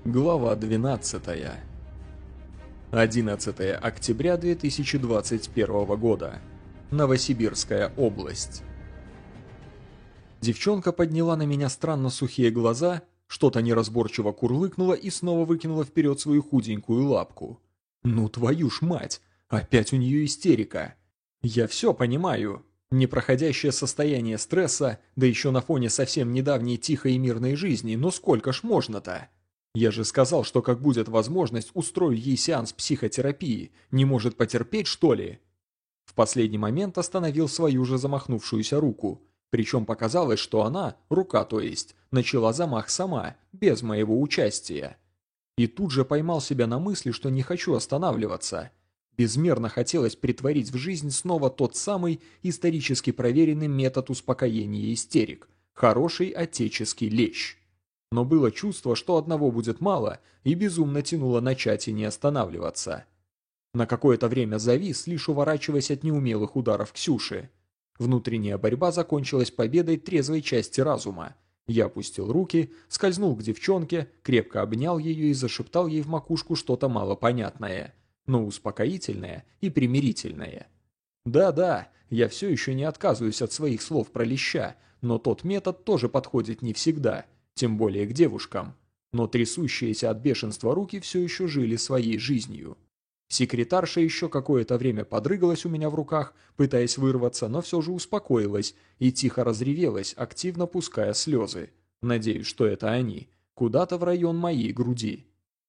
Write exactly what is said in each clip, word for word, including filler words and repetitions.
Глава двенадцатая. одиннадцатое октября две тысячи двадцать первого года. Новосибирская область. Девчонка подняла на меня странно сухие глаза, что-то неразборчиво курлыкнула и снова выкинула вперед свою худенькую лапку. Ну твою ж мать, опять у нее истерика. Я все понимаю. Непроходящее состояние стресса, да еще на фоне совсем недавней тихой и мирной жизни, но сколько ж можно-то? Я же сказал, что как будет возможность, устрою ей сеанс психотерапии. Не может потерпеть, что ли? В последний момент остановил свою же замахнувшуюся руку. Причем показалось, что она, рука то есть, начала замах сама, без моего участия. И тут же поймал себя на мысли, что не хочу останавливаться. Безмерно хотелось притворить в жизнь снова тот самый исторически проверенный метод успокоения истерик. Хороший отеческий лещ. Но было чувство, что одного будет мало, и безумно тянуло начать и не останавливаться. На какое-то время завис, лишь уворачиваясь от неумелых ударов Ксюши. Внутренняя борьба закончилась победой трезвой части разума. Я опустил руки, скользнул к девчонке, крепко обнял ее и зашептал ей в макушку что-то малопонятное, но успокоительное и примирительное. Да-да, я все еще не отказываюсь от своих слов про леща, но тот метод тоже подходит не всегда, тем более к девушкам. Но трясущиеся от бешенства руки все еще жили своей жизнью. Секретарша еще какое-то время подрыгалась у меня в руках, пытаясь вырваться, но все же успокоилась и тихо разревелась, активно пуская слезы. Надеюсь, что это они. Куда-то в район моей груди.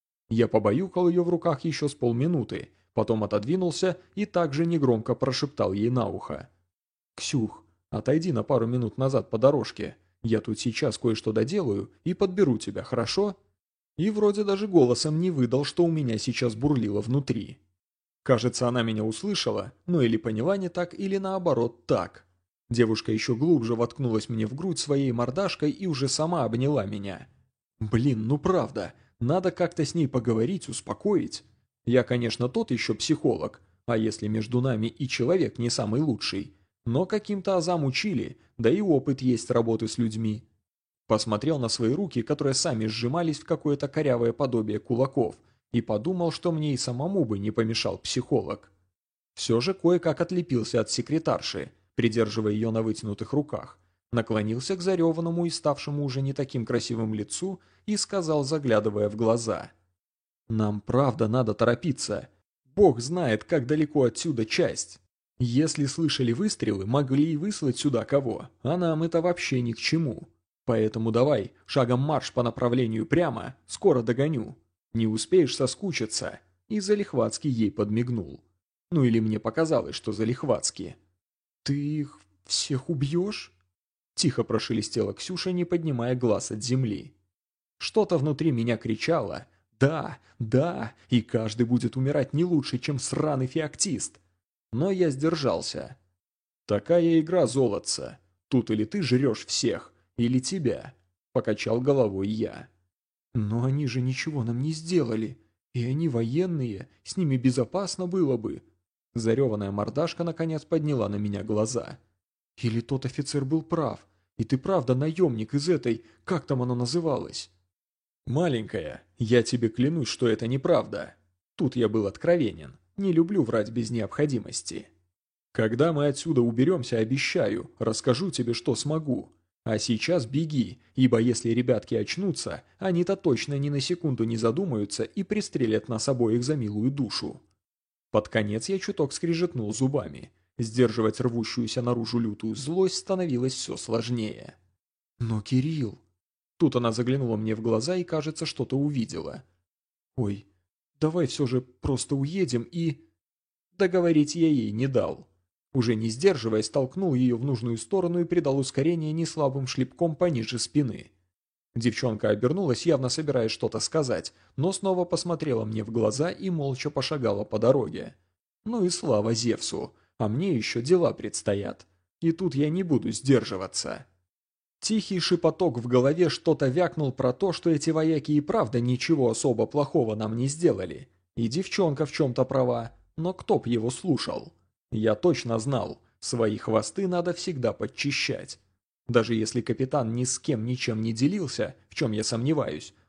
Я побаюкал ее в руках еще с полминуты, потом отодвинулся и также негромко прошептал ей на ухо. «Ксюх, отойди на пару минут назад по дорожке. Я тут сейчас кое-что доделаю и подберу тебя, хорошо?» И вроде даже голосом не выдал, что у меня сейчас бурлило внутри. Кажется, она меня услышала, но или поняла не так, или наоборот так. Девушка еще глубже воткнулась мне в грудь своей мордашкой и уже сама обняла меня. Блин, ну правда, надо как-то с ней поговорить, успокоить. Я, конечно, тот еще психолог, а если между нами и человек не самый лучший, но каким-то азам учили, да и опыт есть работы с людьми. Посмотрел на свои руки, которые сами сжимались в какое-то корявое подобие кулаков, и подумал, что мне и самому бы не помешал психолог. Все же кое-как отлепился от секретарши, придерживая ее на вытянутых руках, наклонился к зареванному и ставшему уже не таким красивым лицу и сказал, заглядывая в глаза: «Нам правда надо торопиться. Бог знает, как далеко отсюда часть. Если слышали выстрелы, могли и выслать сюда кого, а нам это вообще ни к чему. Поэтому давай, шагом марш по направлению прямо, скоро догоню. Не успеешь соскучиться». И залихватски ей подмигнул. Ну или мне показалось, что залихватски. «Ты их всех убьешь?» Тихо прошелестела Ксюша, не поднимая глаз от земли. Что-то внутри меня кричало: «Да, да, и каждый будет умирать не лучше, чем сраный феоктист». Но я сдержался. «Такая игра, золотца. Тут или ты жрешь всех, или тебя», — покачал головой я. «Но они же ничего нам не сделали, и они военные, с ними безопасно было бы». Зареванная мордашка наконец подняла на меня глаза. «Или тот офицер был прав, и ты правда наемник из этой, как там оно называлось?» «Маленькая, я тебе клянусь, что это неправда». Тут я был откровенен, не люблю врать без необходимости. «Когда мы отсюда уберемся, обещаю, расскажу тебе, что смогу. А сейчас беги, ибо если ребятки очнутся, они-то точно ни на секунду не задумаются и пристрелят нас обоих за милую душу». Под конец я чуток скрежетнул зубами. Сдерживать рвущуюся наружу лютую злость становилось все сложнее. «Но, Кирилл...» Тут она заглянула мне в глаза и, кажется, что-то увидела. «Ой, давай все же просто уедем и...» Договорить я ей не дал. Уже не сдерживаясь, толкнул ее в нужную сторону и придал ускорение неслабым шлепком пониже спины. Девчонка обернулась, явно собираясь что-то сказать, но снова посмотрела мне в глаза и молча пошагала по дороге. Ну и слава Зевсу, а мне еще дела предстоят. И тут я не буду сдерживаться. Тихий шепоток в голове что-то вякнул про то, что эти вояки и правда ничего особо плохого нам не сделали. И девчонка в чем-то права, но кто б его слушал? Я точно знал, свои хвосты надо всегда подчищать. Даже если капитан ни с кем ничем не делился, в чем я сомневаюсь,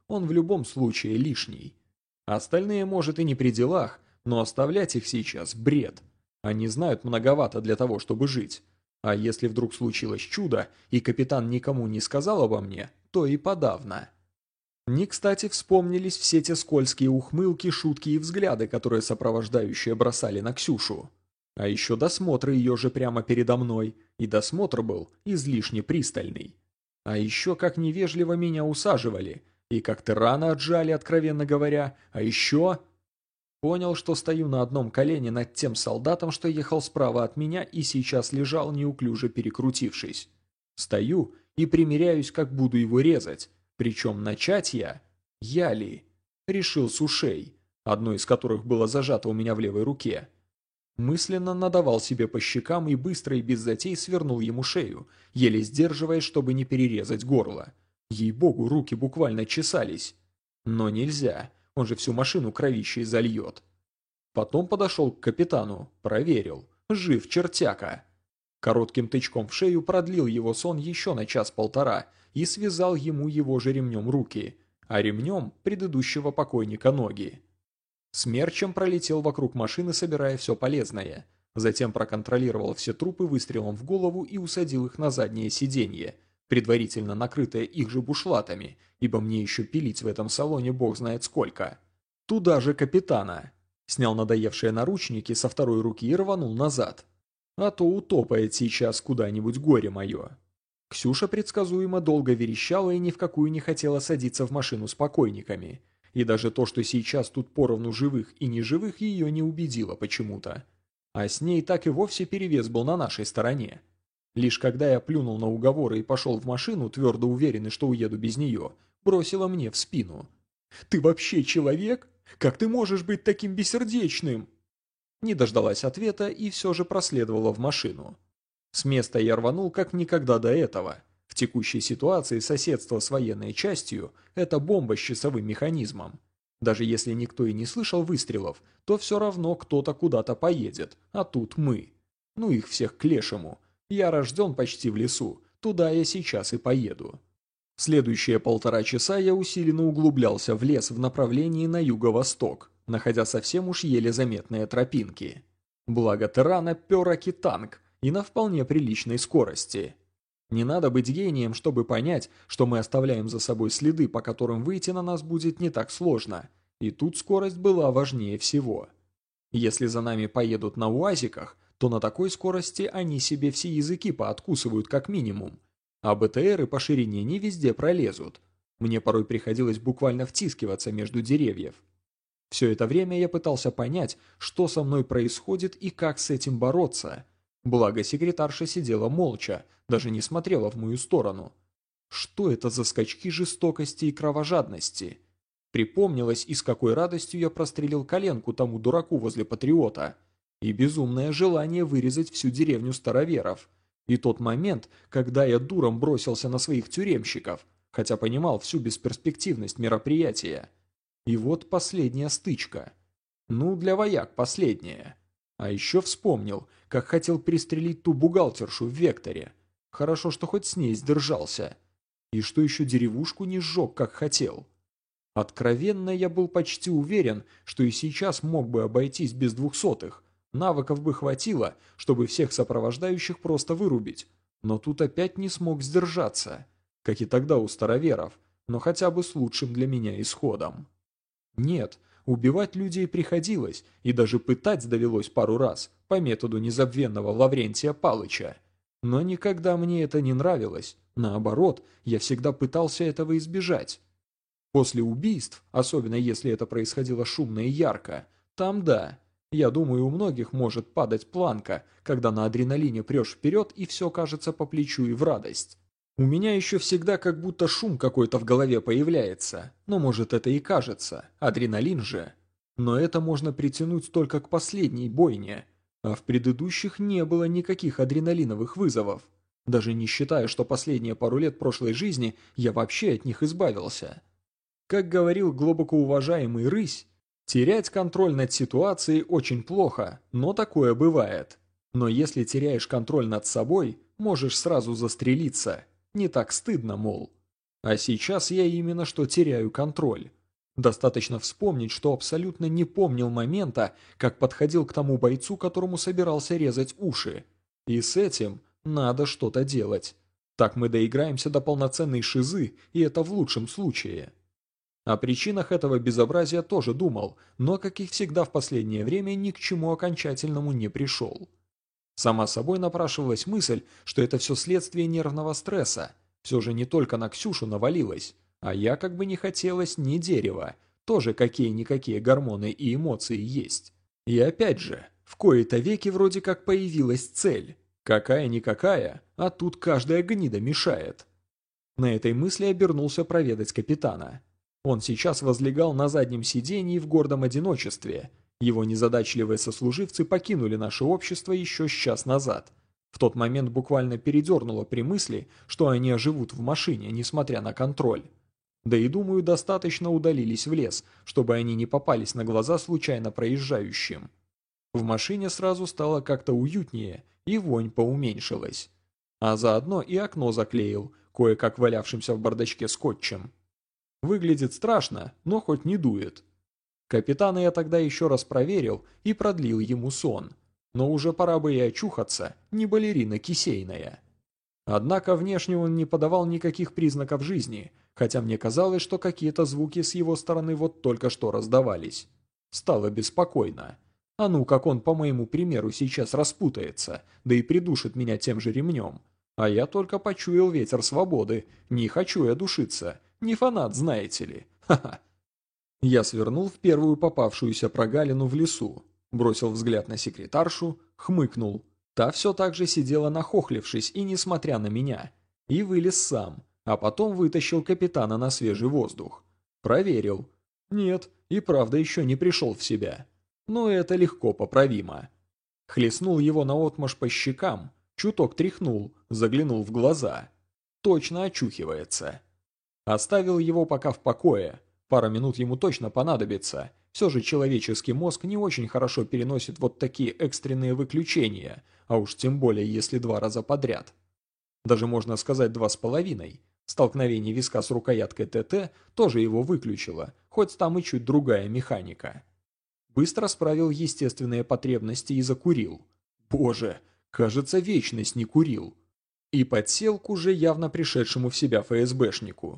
он в любом случае лишний. Остальные, может, и не при делах, но оставлять их сейчас – бред. Они знают многовато для того, чтобы жить. А если вдруг случилось чудо, и капитан никому не сказал обо мне, то и подавно. Не кстати вспомнились все те скользкие ухмылки, шутки и взгляды, которые сопровождающие бросали на Ксюшу. А еще досмотр ее же прямо передо мной, и досмотр был излишне пристальный. А еще как невежливо меня усаживали, и как-то рано отжали, откровенно говоря, а еще... Понял, что стою на одном колене над тем солдатом, что ехал справа от меня и сейчас лежал, неуклюже перекрутившись. Стою и примеряюсь, как буду его резать. Причем начать я, я ли, решил с ушей, одно из которых было зажато у меня в левой руке. Мысленно надавал себе по щекам и быстро и без затей свернул ему шею, еле сдерживаясь, чтобы не перерезать горло. Ей-богу, руки буквально чесались. Но нельзя, он же всю машину кровищей зальет. Потом подошел к капитану, проверил, жив чертяка. Коротким тычком в шею продлил его сон еще на час-полтора и связал ему его же ремнем руки, а ремнем предыдущего покойника ноги. Смерчем пролетел вокруг машины, собирая все полезное. Затем проконтролировал все трупы выстрелом в голову и усадил их на заднее сиденье, предварительно накрытое их же бушлатами, ибо мне еще пилить в этом салоне бог знает сколько. Туда же капитана. Снял надоевшие наручники со второй руки и рванул назад. А то утопает сейчас куда-нибудь горе мое. Ксюша предсказуемо долго верещала и ни в какую не хотела садиться в машину с покойниками. И даже то, что сейчас тут поровну живых и неживых, ее не убедило почему-то. А с ней так и вовсе перевес был на нашей стороне. Лишь когда я плюнул на уговоры и пошел в машину, твердо уверенный, что уеду без нее, бросила мне в спину. «Ты вообще человек? Как ты можешь быть таким бессердечным?» Не дождалась ответа и все же проследовала в машину. С места я рванул как никогда до этого. В текущей ситуации соседство с военной частью – это бомба с часовым механизмом. Даже если никто и не слышал выстрелов, то все равно кто-то куда-то поедет, а тут мы. Ну их всех к лешему. Я рожден почти в лесу, туда я сейчас и поеду. Следующие полтора часа я усиленно углублялся в лес в направлении на юго-восток, находя совсем уж еле заметные тропинки. Благо Террана пер аки-танк и на вполне приличной скорости. Не надо быть гением, чтобы понять, что мы оставляем за собой следы, по которым выйти на нас будет не так сложно, и тут скорость была важнее всего. Если за нами поедут на УАЗиках, то на такой скорости они себе все языки пооткусывают как минимум, а БТРы по ширине не везде пролезут. Мне порой приходилось буквально втискиваться между деревьев. Все это время я пытался понять, что со мной происходит и как с этим бороться. Благо секретарша сидела молча, даже не смотрела в мою сторону. Что это за скачки жестокости и кровожадности? Припомнилось, и с какой радостью я прострелил коленку тому дураку возле Патриота. И безумное желание вырезать всю деревню староверов. И тот момент, когда я дуром бросился на своих тюремщиков, хотя понимал всю бесперспективность мероприятия. И вот последняя стычка. Ну, для вояк последняя. А еще вспомнил, как хотел пристрелить ту бухгалтершу в Векторе. Хорошо, что хоть с ней сдержался. И что еще деревушку не сжег, как хотел. Откровенно, я был почти уверен, что и сейчас мог бы обойтись без двухсотых. Навыков бы хватило, чтобы всех сопровождающих просто вырубить. Но тут опять не смог сдержаться. Как и тогда у староверов, но хотя бы с лучшим для меня исходом. Нет, убивать людей приходилось, и даже пытать довелось пару раз, по методу незабвенного Лаврентия Палыча. Но никогда мне это не нравилось, наоборот, я всегда пытался этого избежать. После убийств, особенно если это происходило шумно и ярко, там да, я думаю, у многих может падать планка, когда на адреналине прешь вперед и все кажется по плечу и в радость. У меня еще всегда как будто шум какой-то в голове появляется, но может это и кажется, адреналин же. Но это можно притянуть только к последней бойне, а в предыдущих не было никаких адреналиновых вызовов, даже не считая, что последние пару лет прошлой жизни я вообще от них избавился. Как говорил глубоко уважаемый Рысь, терять контроль над ситуацией очень плохо, но такое бывает. Но если теряешь контроль над собой, можешь сразу застрелиться. Не так стыдно, мол. А сейчас я именно что теряю контроль. Достаточно вспомнить, что абсолютно не помнил момента, как подходил к тому бойцу, которому собирался резать уши. И с этим надо что-то делать. Так мы доиграемся до полноценной шизы, и это в лучшем случае. О причинах этого безобразия тоже думал, но, как и всегда в последнее время, ни к чему окончательному не пришел. Сама собой напрашивалась мысль, что это все следствие нервного стресса. Все же не только на Ксюшу навалилось, а я, как бы не хотелось, не дерево. Тоже какие-никакие гормоны и эмоции есть. И опять же, в кои-то веки вроде как появилась цель. Какая-никакая, а тут каждая гнида мешает. На этой мысли обернулся проведать капитана. Он сейчас возлегал на заднем сидении в гордом одиночестве. Его незадачливые сослуживцы покинули наше общество еще с час назад. В тот момент буквально передернуло при мысли, что они оживут в машине, несмотря на контроль. Да и, думаю, достаточно удалились в лес, чтобы они не попались на глаза случайно проезжающим. В машине сразу стало как-то уютнее, и вонь поуменьшилась. А заодно и окно заклеил, кое-как валявшимся в бардачке скотчем. Выглядит страшно, но хоть не дует. Капитана я тогда еще раз проверил и продлил ему сон. Но уже пора бы и очухаться, не балерина кисейная. Однако внешне он не подавал никаких признаков жизни, хотя мне казалось, что какие-то звуки с его стороны вот только что раздавались. Стало беспокойно. А ну, как он, по моему примеру, сейчас распутается, да и придушит меня тем же ремнем. А я только почуял ветер свободы, не хочу я душиться. Не фанат, знаете ли. Ха-ха. Я свернул в первую попавшуюся прогалину в лесу, бросил взгляд на секретаршу, хмыкнул. Та все так же сидела нахохлившись и несмотря на меня. И вылез сам, а потом вытащил капитана на свежий воздух. Проверил. Нет, и правда еще не пришел в себя. Но это легко поправимо. Хлестнул его наотмашь по щекам, чуток тряхнул, заглянул в глаза. Точно очухивается. Оставил его пока в покое. Пара минут ему точно понадобится. Все же человеческий мозг не очень хорошо переносит вот такие экстренные выключения, а уж тем более, если два раза подряд. Даже можно сказать два с половиной. Столкновение виска с рукояткой ТТ тоже его выключило, хоть там и чуть другая механика. Быстро справил естественные потребности и закурил. Боже, кажется, вечность не курил. И подсел к уже явно пришедшему в себя ФСБшнику.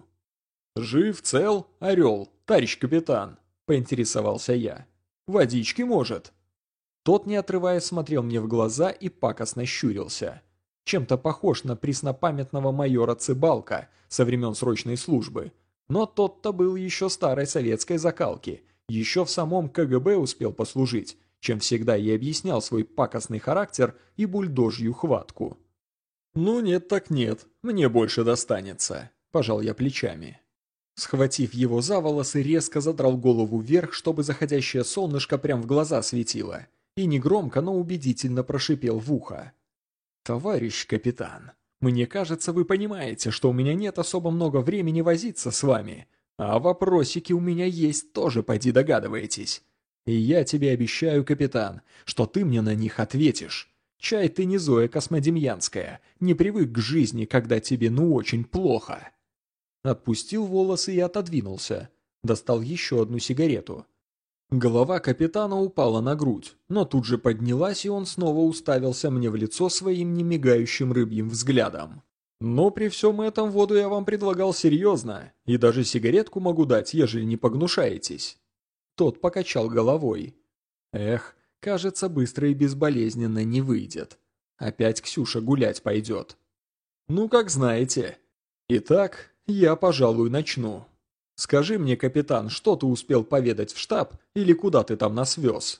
«Жив, цел, орел, товарищ капитан», — поинтересовался я. «Водички, может?» Тот, не отрываясь, смотрел мне в глаза и пакостно щурился. Чем-то похож на преснопамятного майора Цыбалка со времен срочной службы. Но тот-то был еще старой советской закалки, еще в самом КГБ успел послужить, чем всегда и объяснял свой пакостный характер и бульдожью хватку. «Ну нет так нет, мне больше достанется», – пожал я плечами. Схватив его за волосы, резко задрал голову вверх, чтобы заходящее солнышко прям в глаза светило, и негромко, но убедительно прошипел в ухо. «Товарищ капитан, мне кажется, вы понимаете, что у меня нет особо много времени возиться с вами, а вопросики у меня есть тоже, поди догадываетесь. И я тебе обещаю, капитан, что ты мне на них ответишь. Чай ты не Зоя Космодемьянская, не привык к жизни, когда тебе ну очень плохо». Отпустил волосы и отодвинулся. Достал еще одну сигарету. Голова капитана упала на грудь, но тут же поднялась, и он снова уставился мне в лицо своим немигающим рыбьим взглядом. «Но при всем этом воду я вам предлагал серьезно, и даже сигаретку могу дать, ежели не погнушаетесь». Тот покачал головой. «Эх, кажется, быстро и безболезненно не выйдет. Опять Ксюша гулять пойдет». «Ну, как знаете. Итак, я, пожалуй, начну. Скажи мне, капитан, что ты успел поведать в штаб или куда ты там нас вез?»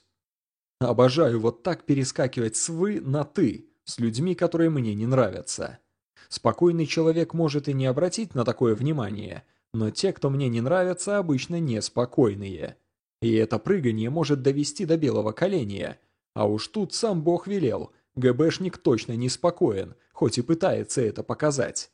Обожаю вот так перескакивать с «вы» на «ты» с людьми, которые мне не нравятся. Спокойный человек может и не обратить на такое внимание, но те, кто мне не нравятся, обычно неспокойные. И это прыганье может довести до белого коленя. А уж тут сам Бог велел, ГБшник точно неспокоен, хоть и пытается это показать.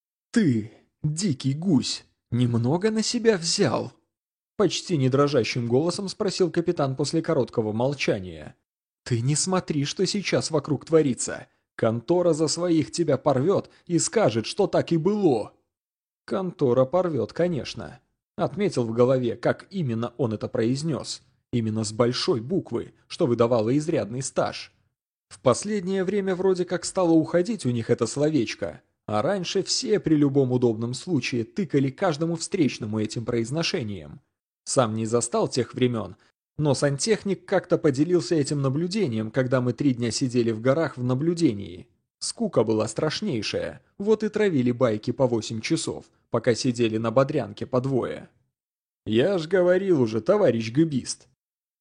«Ты, дикий гусь, немного на себя взял?» Почти не дрожащим голосом спросил капитан после короткого молчания. «Ты не смотри, что сейчас вокруг творится. Контора за своих тебя порвет и скажет, что так и было». Контора порвет, конечно. Отметил в голове, как именно он это произнес. Именно с большой буквы, что выдавало изрядный стаж. В последнее время вроде как стало уходить у них это словечко, а раньше все при любом удобном случае тыкали каждому встречному этим произношением. Сам не застал тех времен, но сантехник как-то поделился этим наблюдением, когда мы три дня сидели в горах в наблюдении. Скука была страшнейшая, вот и травили байки по восемь часов, пока сидели на бодрянке по двое. Я ж говорил уже, товарищ гэбист.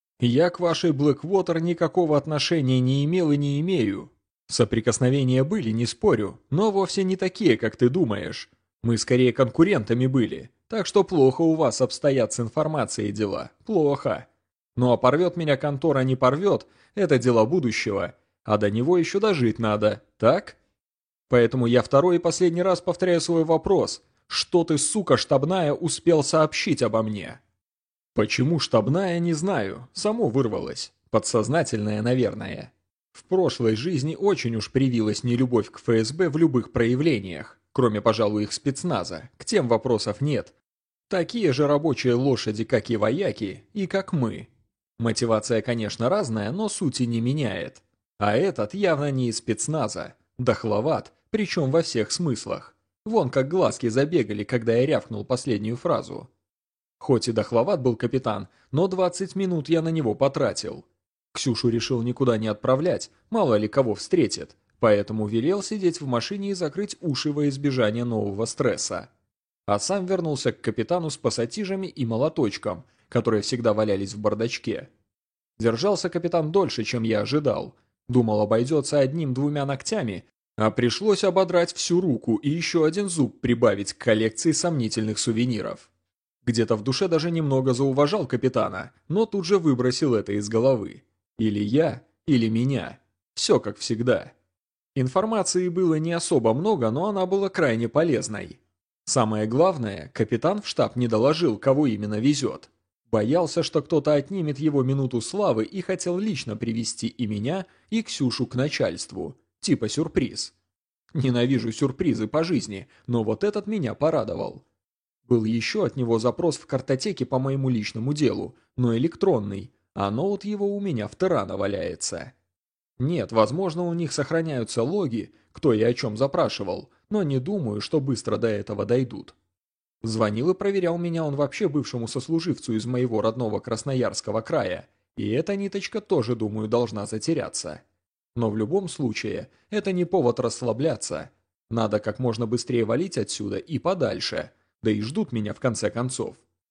Я к вашей Blackwater никакого отношения не имел и не имею. Соприкосновения были, не спорю, но вовсе не такие, как ты думаешь. Мы скорее конкурентами были, так что плохо у вас обстоят с информацией дела, плохо. Ну а порвет меня контора, не порвет, это дела будущего, а до него еще дожить надо, так? Поэтому я второй и последний раз повторяю свой вопрос. Что ты, сука штабная, успел сообщить обо мне? Почему штабная, не знаю, само вырвалось. Подсознательное, наверное. В прошлой жизни очень уж привилась нелюбовь к ФСБ в любых проявлениях, кроме, пожалуй, их спецназа, к тем вопросов нет. Такие же рабочие лошади, как и вояки, и как мы. Мотивация, конечно, разная, но сути не меняет. А этот явно не из спецназа, дохловат, причем во всех смыслах. Вон как глазки забегали, когда я рявкнул последнюю фразу. Хоть и дохловат был капитан, но двадцать минут я на него потратил. Ксюшу решил никуда не отправлять, мало ли кого встретит, поэтому велел сидеть в машине и закрыть уши во избежание нового стресса. А сам вернулся к капитану с пассатижами и молоточком, которые всегда валялись в бардачке. Держался капитан дольше, чем я ожидал. Думал, обойдется одним-двумя ногтями, а пришлось ободрать всю руку и еще один зуб прибавить к коллекции сомнительных сувениров. Где-то в душе даже немного зауважал капитана, но тут же выбросил это из головы. Или я, или меня. Все как всегда. Информации было не особо много, но она была крайне полезной. Самое главное, капитан в штаб не доложил, кого именно везет. Боялся, что кто-то отнимет его минуту славы и хотел лично привести и меня, и Ксюшу к начальству. Типа сюрприз. Ненавижу сюрпризы по жизни, но вот этот меня порадовал. Был еще от него запрос в картотеке по моему личному делу, но электронный, а ноут его у меня в Террано валяется. Нет, возможно, у них сохраняются логи, кто и о чем запрашивал, но не думаю, что быстро до этого дойдут. Звонил и проверял меня он вообще бывшему сослуживцу из моего родного Красноярского края, и эта ниточка тоже, думаю, должна затеряться. Но в любом случае, это не повод расслабляться. Надо как можно быстрее валить отсюда и подальше, да и ждут меня в конце концов.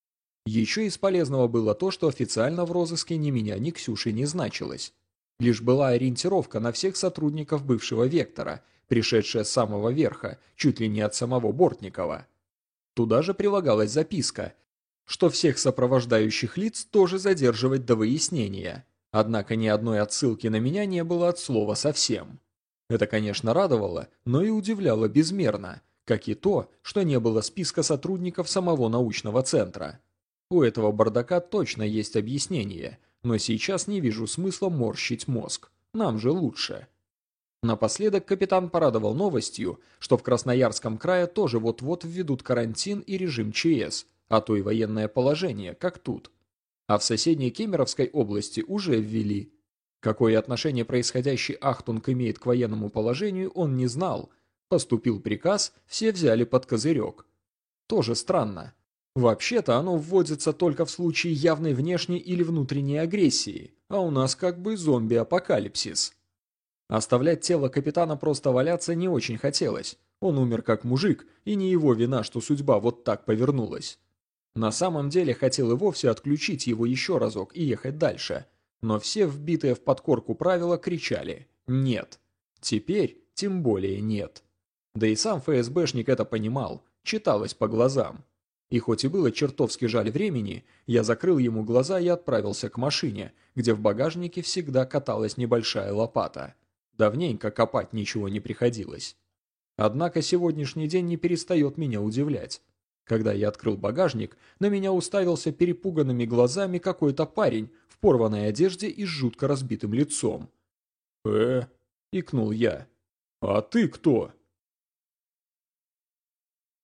Еще из полезного было то, что официально в розыске ни меня, ни Ксюши не значилось. Лишь была ориентировка на всех сотрудников бывшего Вектора, пришедшая с самого верха, чуть ли не от самого Бортникова. Туда же прилагалась записка, что всех сопровождающих лиц тоже задерживать до выяснения. Однако ни одной отсылки на меня не было от слова совсем. Это, конечно, радовало, но и удивляло безмерно, как и то, что не было списка сотрудников самого научного центра. У этого бардака точно есть объяснение, но сейчас не вижу смысла морщить мозг. Нам же лучше. Напоследок капитан порадовал новостью, что в Красноярском крае тоже вот-вот введут карантин и режим ЧС, а то и военное положение, как тут. А в соседней Кемеровской области уже ввели. Какое отношение происходящий Ахтунг имеет к военному положению, он не знал. Поступил приказ, все взяли под козырек. Тоже странно. Вообще-то оно вводится только в случае явной внешней или внутренней агрессии, а у нас как бы зомби-апокалипсис. Оставлять тело капитана просто валяться не очень хотелось. Он умер как мужик, и не его вина, что судьба вот так повернулась. На самом деле хотел и вовсе отключить его еще разок и ехать дальше. Но все вбитые в подкорку правила кричали «нет». Теперь тем более нет. Да и сам ФСБшник это понимал, читалось по глазам. И хоть и было чертовски жаль времени, я закрыл ему глаза и отправился к машине, где в багажнике всегда каталась небольшая лопата. Давненько копать ничего не приходилось. Однако сегодняшний день не перестает меня удивлять. Когда я открыл багажник, на меня уставился перепуганными глазами какой-то парень в порванной одежде и с жутко разбитым лицом. «Э?» – икнул я. «А ты кто?»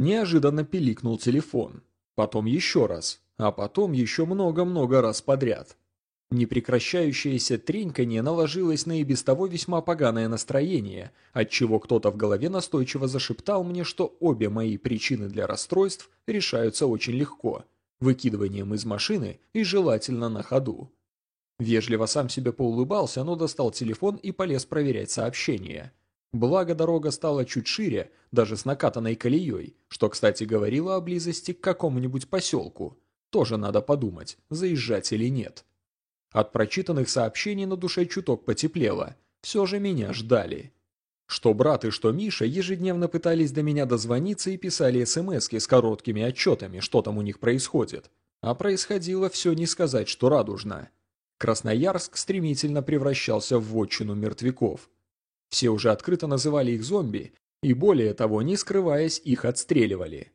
Неожиданно пиликнул телефон. Потом еще раз, а потом еще много-много раз подряд. Непрекращающееся треньканье наложилось на и без того весьма поганое настроение, отчего кто-то в голове настойчиво зашептал мне, что обе мои причины для расстройств решаются очень легко – выкидыванием из машины и желательно на ходу. Вежливо сам себе поулыбался, но достал телефон и полез проверять сообщения. Благо дорога стала чуть шире, даже с накатанной колеей, что, кстати, говорило о близости к какому-нибудь поселку. Тоже надо подумать, заезжать или нет. От прочитанных сообщений на душе чуток потеплело. Все же меня ждали. Что брат и что Миша ежедневно пытались до меня дозвониться и писали смски с короткими отчетами, что там у них происходит. А происходило все не сказать, что радужно. Красноярск стремительно превращался в вотчину мертвяков. Все уже открыто называли их зомби, и более того, не скрываясь, их отстреливали.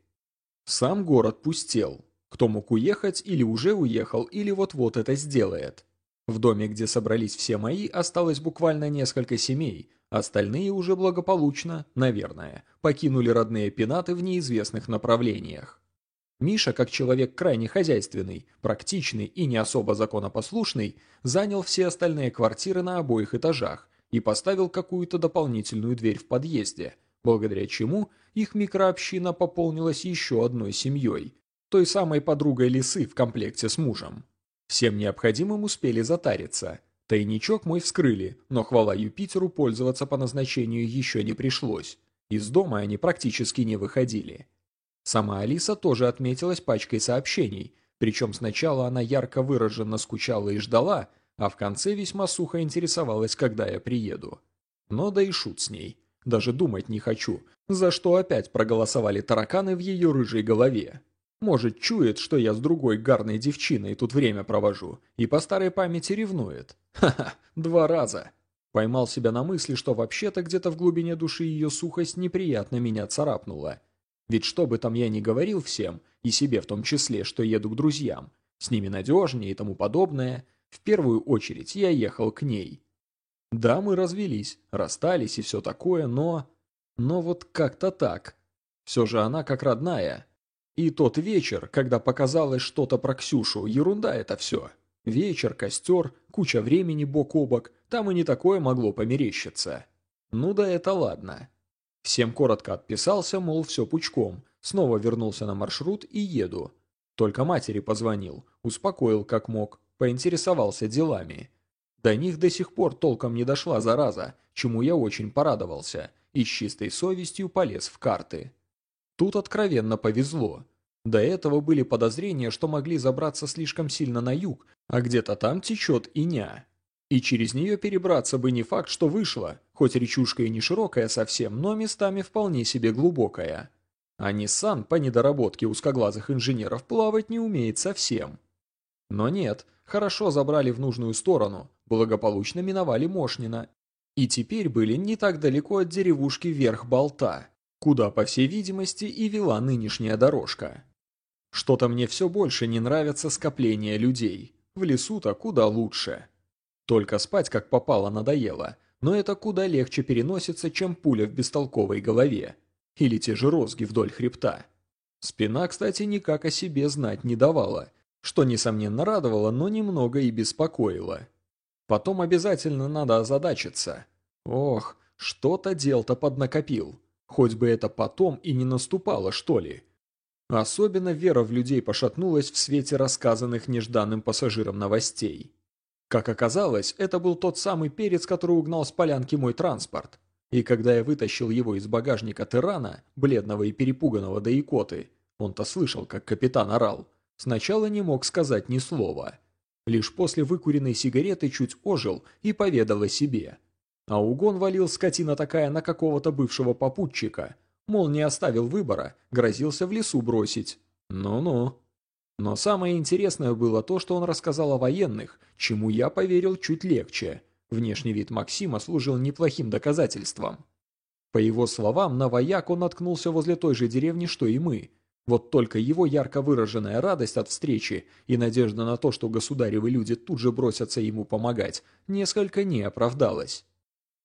Сам город пустел. Кто мог уехать, или уже уехал, или вот-вот это сделает. В доме, где собрались все мои, осталось буквально несколько семей, остальные уже благополучно, наверное, покинули родные пенаты в неизвестных направлениях. Миша, как человек крайне хозяйственный, практичный и не особо законопослушный, занял все остальные квартиры на обоих этажах и поставил какую-то дополнительную дверь в подъезде, благодаря чему их микрообщина пополнилась еще одной семьей, той самой подругой Лисы в комплекте с мужем. Всем необходимым успели затариться. Тайничок мой вскрыли, но хвала Юпитеру пользоваться по назначению еще не пришлось. Из дома они практически не выходили. Сама Алиса тоже отметилась пачкой сообщений, причем сначала она ярко выраженно скучала и ждала, а в конце весьма сухо интересовалась, когда я приеду. Но да и шут с ней. Даже думать не хочу, за что опять проголосовали тараканы в ее рыжей голове. Может, чует, что я с другой гарной девчиной тут время провожу, и по старой памяти ревнует. Ха-ха, два раза. Поймал себя на мысли, что вообще-то где-то в глубине души ее сухость неприятно меня царапнула. Ведь что бы там я ни говорил всем, и себе в том числе, что еду к друзьям, с ними надежнее и тому подобное, в первую очередь я ехал к ней. Да, мы развелись, расстались и все такое, но... Но вот как-то так. Все же она как родная. И тот вечер, когда показалось что-то про Ксюшу, ерунда это все. Вечер, костер, куча времени бок о бок, там и не такое могло померещиться. Ну да это ладно. Всем коротко отписался, мол, все пучком, снова вернулся на маршрут и еду. Только матери позвонил, успокоил как мог, поинтересовался делами. До них до сих пор толком не дошла зараза, чему я очень порадовался, и с чистой совестью полез в карты. Тут откровенно повезло. До этого были подозрения, что могли забраться слишком сильно на юг, а где-то там течет Иня. И через нее перебраться бы не факт, что вышло, хоть речушка и не широкая совсем, но местами вполне себе глубокая. А Ниссан по недоработке узкоглазых инженеров плавать не умеет совсем. Но нет, хорошо забрали в нужную сторону, благополучно миновали Мошнино. И теперь были не так далеко от деревушки Верх Болта, куда, по всей видимости, и вела нынешняя дорожка. Что-то мне все больше не нравится скопление людей. В лесу-то куда лучше. Только спать как попало надоело, но это куда легче переносится, чем пуля в бестолковой голове. Или те же розги вдоль хребта. Спина, кстати, никак о себе знать не давала, что, несомненно, радовало, но немного и беспокоило. Потом обязательно надо озадачиться. Ох, что-то дел-то поднакопил. Хоть бы это потом и не наступало, что ли. Особенно вера в людей пошатнулась в свете рассказанных нежданным пассажирам новостей. Как оказалось, это был тот самый перец, который угнал с полянки мой транспорт. И когда я вытащил его из багажника Террана, бледного и перепуганного до икоты, он-то слышал, как капитан орал, сначала не мог сказать ни слова. Лишь после выкуренной сигареты чуть ожил и поведал о себе. А угон валил скотина такая на какого-то бывшего попутчика, мол, не оставил выбора, грозился в лесу бросить. Ну-ну. Но самое интересное было то, что он рассказал о военных, чему я поверил чуть легче. Внешний вид Максима служил неплохим доказательством. По его словам, на вояк он наткнулся возле той же деревни, что и мы. Вот только его ярко выраженная радость от встречи и надежда на то, что государевы люди тут же бросятся ему помогать, несколько не оправдалась.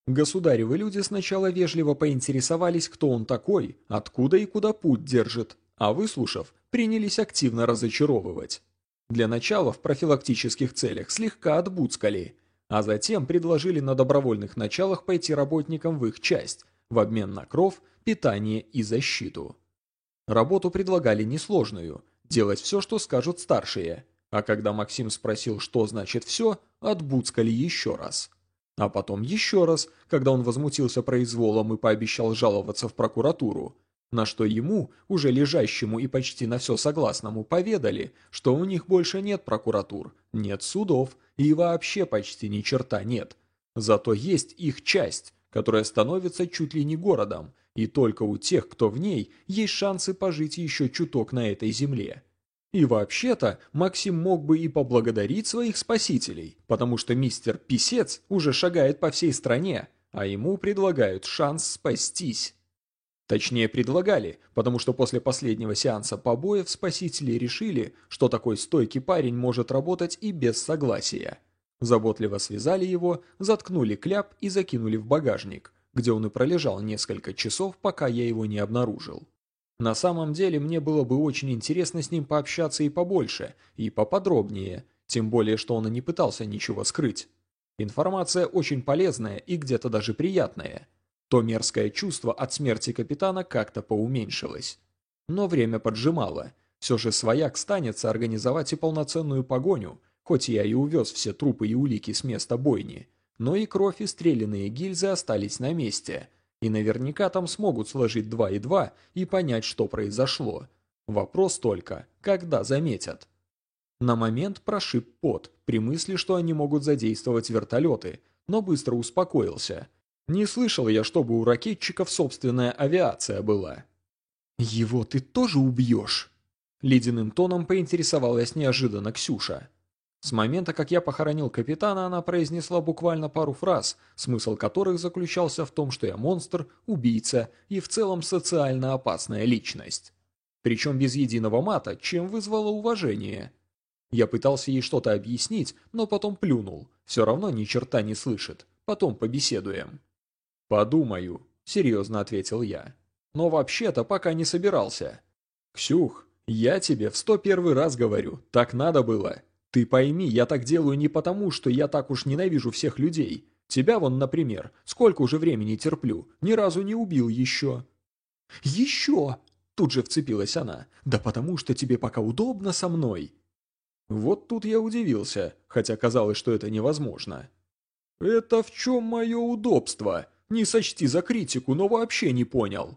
Государевы люди сначала вежливо поинтересовались, кто он такой, откуда и куда путь держит, а выслушав, принялись активно разочаровывать. Для начала в профилактических целях слегка отбуцкали, а затем предложили на добровольных началах пойти работникам в их часть, в обмен на кров, питание и защиту. Работу предлагали несложную – делать все, что скажут старшие, а когда Максим спросил, что значит «все», отбуцкали еще раз. А потом еще раз, когда он возмутился произволом и пообещал жаловаться в прокуратуру, на что ему, уже лежащему и почти на все согласному, поведали, что у них больше нет прокуратур, нет судов и вообще почти ни черта нет. Зато есть их часть, которая становится чуть ли не городом, и только у тех, кто в ней, есть шансы пожить еще чуток на этой земле. И вообще-то, Максим мог бы и поблагодарить своих спасителей, потому что мистер Писец уже шагает по всей стране, а ему предлагают шанс спастись. Точнее, предлагали, потому что после последнего сеанса побоев спасители решили, что такой стойкий парень может работать и без согласия. Заботливо связали его, заткнули кляп и закинули в багажник, где он и пролежал несколько часов, пока я его не обнаружил. На самом деле, мне было бы очень интересно с ним пообщаться и побольше, и поподробнее, тем более, что он и не пытался ничего скрыть. Информация очень полезная и где-то даже приятная. То мерзкое чувство от смерти капитана как-то поуменьшилось. Но время поджимало. Все же свояк станется организовать и полноценную погоню, хоть я и увез все трупы и улики с места бойни, но и кровь и стрелянные гильзы остались на месте – и наверняка там смогут сложить два и два и понять, что произошло. Вопрос только, когда заметят. На момент прошиб пот, при мысли, что они могут задействовать вертолеты, но быстро успокоился. Не слышал я, чтобы у ракетчиков собственная авиация была. «Его ты тоже убьешь?» Ледяным тоном поинтересовалась неожиданно Ксюша. С момента, как я похоронил капитана, она произнесла буквально пару фраз, смысл которых заключался в том, что я монстр, убийца и в целом социально опасная личность. Причем без единого мата, чем вызвало уважение. Я пытался ей что-то объяснить, но потом плюнул. Все равно ни черта не слышит. Потом побеседуем. «Подумаю», — серьезно ответил я. «Но вообще-то пока не собирался. Ксюх, я тебе в сто первый раз говорю, так надо было. Ты пойми, я так делаю не потому, что я так уж ненавижу всех людей. Тебя вон, например, сколько уже времени терплю, ни разу не убил еще». «Еще!» – тут же вцепилась она. «Да потому что тебе пока удобно со мной». Вот тут я удивился, хотя казалось, что это невозможно. «Это в чем мое удобство? Не сочти за критику, но вообще не понял».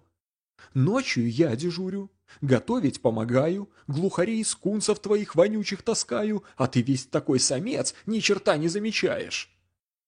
«Ночью я дежурю. Готовить помогаю, глухарей и скунсов твоих вонючих таскаю, а ты весь такой самец, ни черта не замечаешь».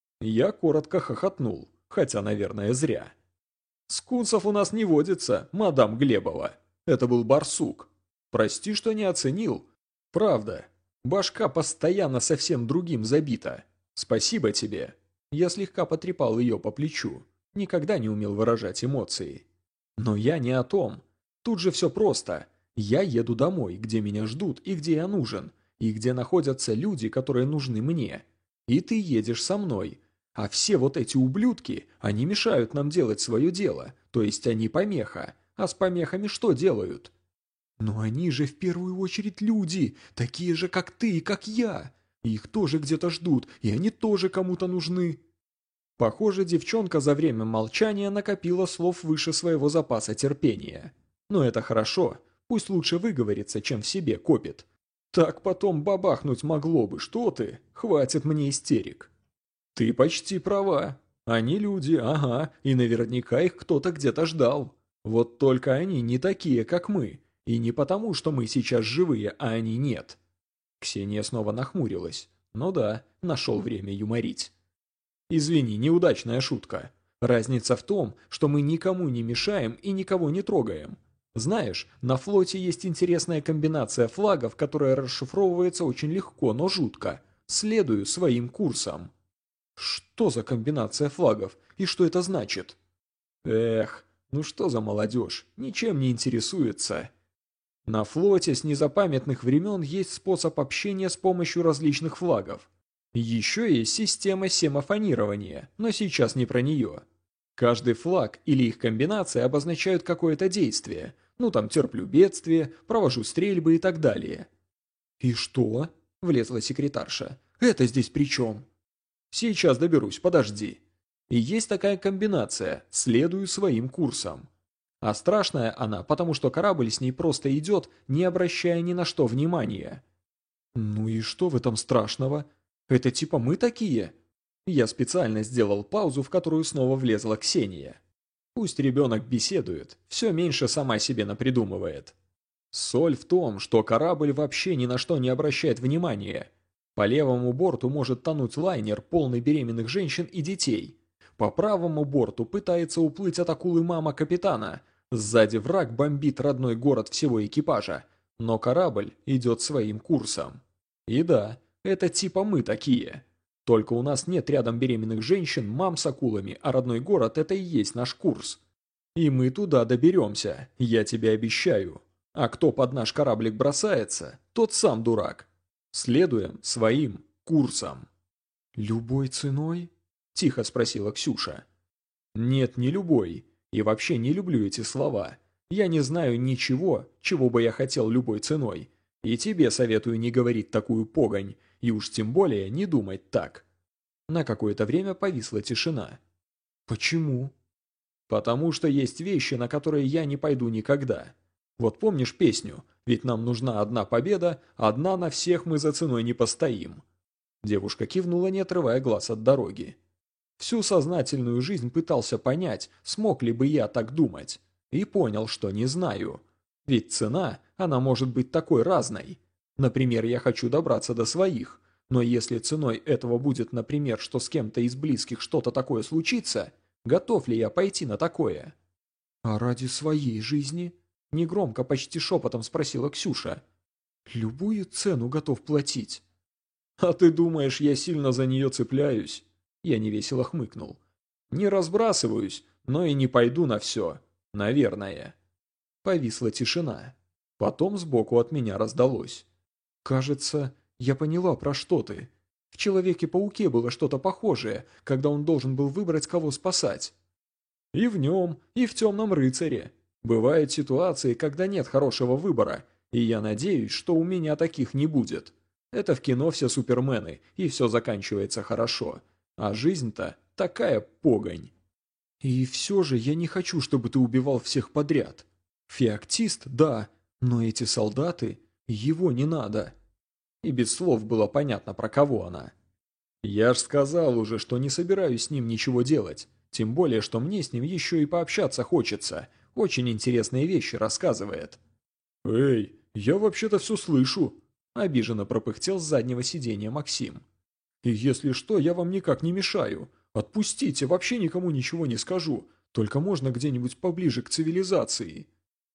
Я коротко хохотнул, хотя, наверное, зря. «Скунсов у нас не водится, мадам Глебова. Это был барсук. Прости, что не оценил. Правда, башка постоянно совсем другим забита. Спасибо тебе». Я слегка потрепал ее по плечу. Никогда не умел выражать эмоции. Но я не о том. Тут же все просто. Я еду домой, где меня ждут и где я нужен, и где находятся люди, которые нужны мне. И ты едешь со мной. А все вот эти ублюдки, они мешают нам делать свое дело, то есть они помеха. А с помехами что делают? Но они же в первую очередь люди, такие же, как ты и как я. Их тоже где-то ждут, и они тоже кому-то нужны. Похоже, девчонка за время молчания накопила слов выше своего запаса терпения. Но это хорошо, пусть лучше выговорится, чем в себе копит. Так потом бабахнуть могло бы, что ты? Хватит мне истерик. Ты почти права. Они люди, ага, и наверняка их кто-то где-то ждал. Вот только они не такие, как мы. И не потому, что мы сейчас живые, а они нет. Ксения снова нахмурилась. Ну да, нашел время юморить. Извини, неудачная шутка. Разница в том, что мы никому не мешаем и никого не трогаем. Знаешь, на флоте есть интересная комбинация флагов, которая расшифровывается очень легко, но жутко. Следую своим курсам. Что за комбинация флагов? И что это значит? Эх, ну что за молодежь, ничем не интересуется. На флоте с незапамятных времен есть способ общения с помощью различных флагов. Еще есть система семафонирования, но сейчас не про нее. Каждый флаг или их комбинация обозначают какое-то действие. Ну там терплю бедствие, провожу стрельбы и так далее. «И что?» – влезла секретарша. «Это здесь при чем?» «Сейчас доберусь, подожди». И есть такая комбинация «следую своим курсом». А страшная она, потому что корабль с ней просто идет, не обращая ни на что внимания. «Ну и что в этом страшного? Это типа мы такие?» Я специально сделал паузу, в которую снова влезла Ксения. Пусть ребенок беседует, все меньше сама себе напридумывает. Соль в том, что корабль вообще ни на что не обращает внимания. По левому борту может тонуть лайнер, полный беременных женщин и детей. По правому борту пытается уплыть от акулы мама капитана. Сзади враг бомбит родной город всего экипажа. Но корабль идет своим курсом. И да, это типа мы такие. Только у нас нет рядом беременных женщин, мам с акулами, а родной город – это и есть наш курс. И мы туда доберемся, я тебе обещаю. А кто под наш кораблик бросается, тот сам дурак. Следуем своим курсом. «Любой ценой?» – тихо спросила Ксюша. «Нет, не любой. И вообще не люблю эти слова. Я не знаю ничего, чего бы я хотел любой ценой. И тебе советую не говорить такую погонь, и уж тем более не думать так». На какое-то время повисла тишина. «Почему?» «Потому что есть вещи, на которые я не пойду никогда. Вот помнишь песню «Ведь нам нужна одна победа, одна на всех мы за ценой не постоим». Девушка кивнула, не отрывая глаз от дороги. Всю сознательную жизнь пытался понять, смог ли бы я так думать. И понял, что не знаю. Ведь цена, она может быть такой разной. Например, я хочу добраться до своих. Но если ценой этого будет, например, что с кем-то из близких что-то такое случится, готов ли я пойти на такое? «А ради своей жизни?» – негромко, почти шепотом спросила Ксюша. «Любую цену готов платить». «А ты думаешь, я сильно за нее цепляюсь?» Я невесело хмыкнул. «Не разбрасываюсь, но и не пойду на все. Наверное». Повисла тишина. Потом сбоку от меня раздалось. «Кажется, я поняла, про что ты. В Человеке-пауке было что-то похожее, когда он должен был выбрать, кого спасать». «И в нем, и в Темном рыцаре. Бывают ситуации, когда нет хорошего выбора, и я надеюсь, что у меня таких не будет. Это в кино все супермены, и все заканчивается хорошо. А жизнь-то такая погонь». «И все же я не хочу, чтобы ты убивал всех подряд. Феоктист, да, но эти солдаты, его не надо». И без слов было понятно, про кого она. «Я ж сказал уже, что не собираюсь с ним ничего делать. Тем более, что мне с ним еще и пообщаться хочется. Очень интересные вещи рассказывает». «Эй, я вообще-то все слышу», – обиженно пропыхтел с заднего сиденья Максим. «И если что, я вам никак не мешаю. Отпустите, вообще никому ничего не скажу. Только можно где-нибудь поближе к цивилизации».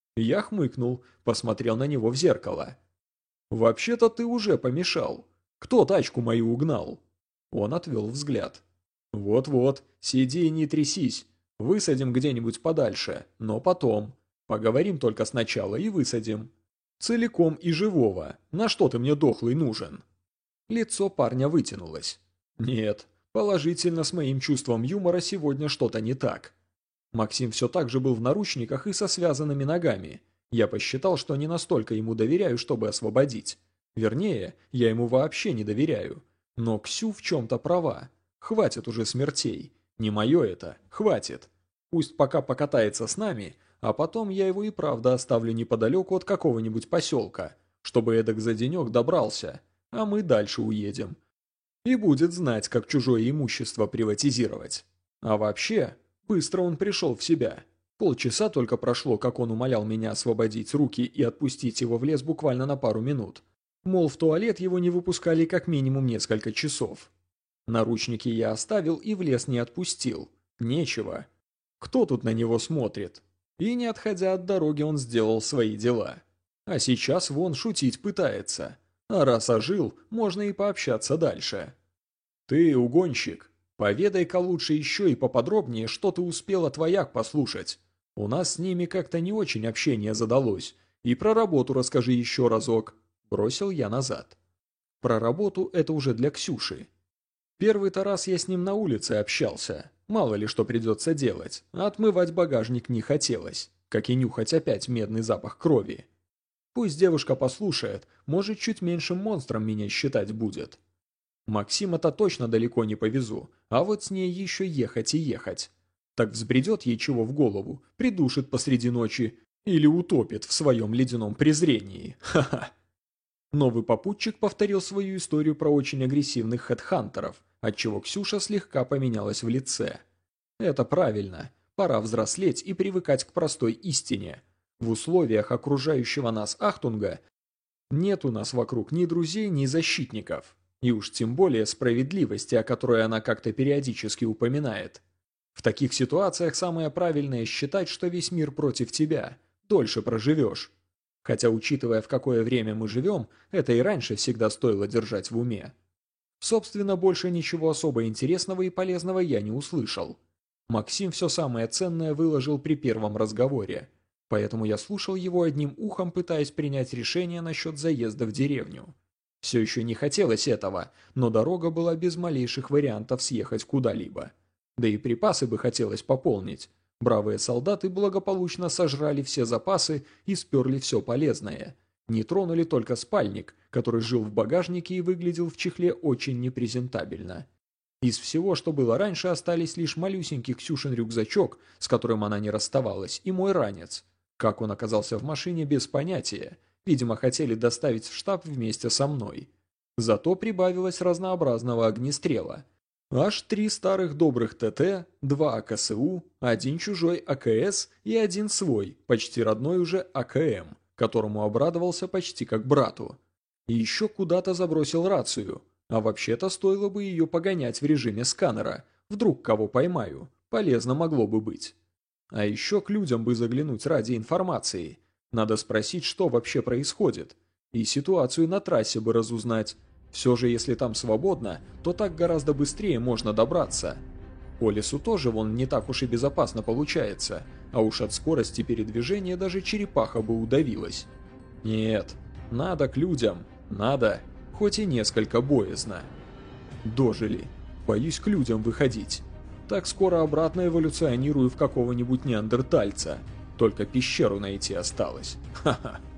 Я хмыкнул, посмотрел на него в зеркало. «Вообще-то ты уже помешал. Кто тачку мою угнал?» Он отвел взгляд. «Вот-вот, сиди и не трясись. Высадим где-нибудь подальше, но потом. Поговорим только сначала и высадим. Целиком и живого. На что ты мне дохлый нужен?» Лицо парня вытянулось. «Нет, положительно с моим чувством юмора сегодня что-то не так». Максим все так же был в наручниках и со связанными ногами. Я посчитал, что не настолько ему доверяю, чтобы освободить. Вернее, я ему вообще не доверяю. Но Ксю в чем-то права. Хватит уже смертей. Не мое это. Хватит. Пусть пока покатается с нами, а потом я его и правда оставлю неподалеку от какого-нибудь поселка, чтобы эдак за денек добрался, а мы дальше уедем. И будет знать, как чужое имущество приватизировать. А вообще, быстро он пришел в себя. Полчаса только прошло, как он умолял меня освободить руки и отпустить его в лес буквально на пару минут. Мол, в туалет его не выпускали как минимум несколько часов. Наручники я оставил и в лес не отпустил. Нечего. Кто тут на него смотрит? И не отходя от дороги, он сделал свои дела. А сейчас вон шутить пытается. А раз ожил, можно и пообщаться дальше. «Ты, угонщик, поведай-ка лучше еще и поподробнее, что ты успел от вояк послушать. У нас с ними как-то не очень общение задалось. И про работу расскажи еще разок». Бросил я назад. Про работу это уже для Ксюши. Первый-то раз я с ним на улице общался. Мало ли что придется делать, а отмывать багажник не хотелось, как и нюхать опять медный запах крови. Пусть девушка послушает, может, чуть меньшим монстром меня считать будет. Максима-то точно далеко не повезу, а вот с ней еще ехать и ехать. Так взбредет ей чего в голову, придушит посреди ночи или утопит в своем ледяном презрении. Ха-ха. Новый попутчик повторил свою историю про очень агрессивных хедхантеров, отчего Ксюша слегка поменялась в лице. Это правильно, пора взрослеть и привыкать к простой истине. В условиях окружающего нас Ахтунга нет у нас вокруг ни друзей, ни защитников. И уж тем более справедливости, о которой она как-то периодически упоминает. В таких ситуациях самое правильное считать, что весь мир против тебя, дольше проживешь. Хотя, учитывая, в какое время мы живем, это и раньше всегда стоило держать в уме. Собственно, больше ничего особо интересного и полезного я не услышал. Максим все самое ценное выложил при первом разговоре, поэтому я слушал его одним ухом, пытаясь принять решение насчет заезда в деревню. Все еще не хотелось этого, но дорога была без малейших вариантов съехать куда-либо. Да и припасы бы хотелось пополнить. Бравые солдаты благополучно сожрали все запасы и сперли все полезное. Не тронули только спальник, который жил в багажнике и выглядел в чехле очень непрезентабельно. Из всего, что было раньше, остались лишь малюсенький Ксюшин рюкзачок, с которым она не расставалась, и мой ранец. Как он оказался в машине, без понятия. Видимо, хотели доставить в штаб вместе со мной. Зато прибавилось разнообразного огнестрела. Аж три старых добрых ТТ, два АКСУ, один чужой АКС и один свой, почти родной уже АКМ, которому обрадовался почти как брату. И еще куда-то забросил рацию, а вообще-то стоило бы ее погонять в режиме сканера, вдруг кого поймаю, полезно могло бы быть. А еще к людям бы заглянуть ради информации. Надо спросить, что вообще происходит, и ситуацию на трассе бы разузнать. Все же, если там свободно, то так гораздо быстрее можно добраться. По лесу тоже вон не так уж и безопасно получается, а уж от скорости передвижения даже черепаха бы удавилась. Нет, надо к людям, надо, хоть и несколько боязно. Дожили, боюсь к людям выходить. Так скоро обратно эволюционирую в какого-нибудь неандертальца. Только пещеру найти осталось. Ха-ха.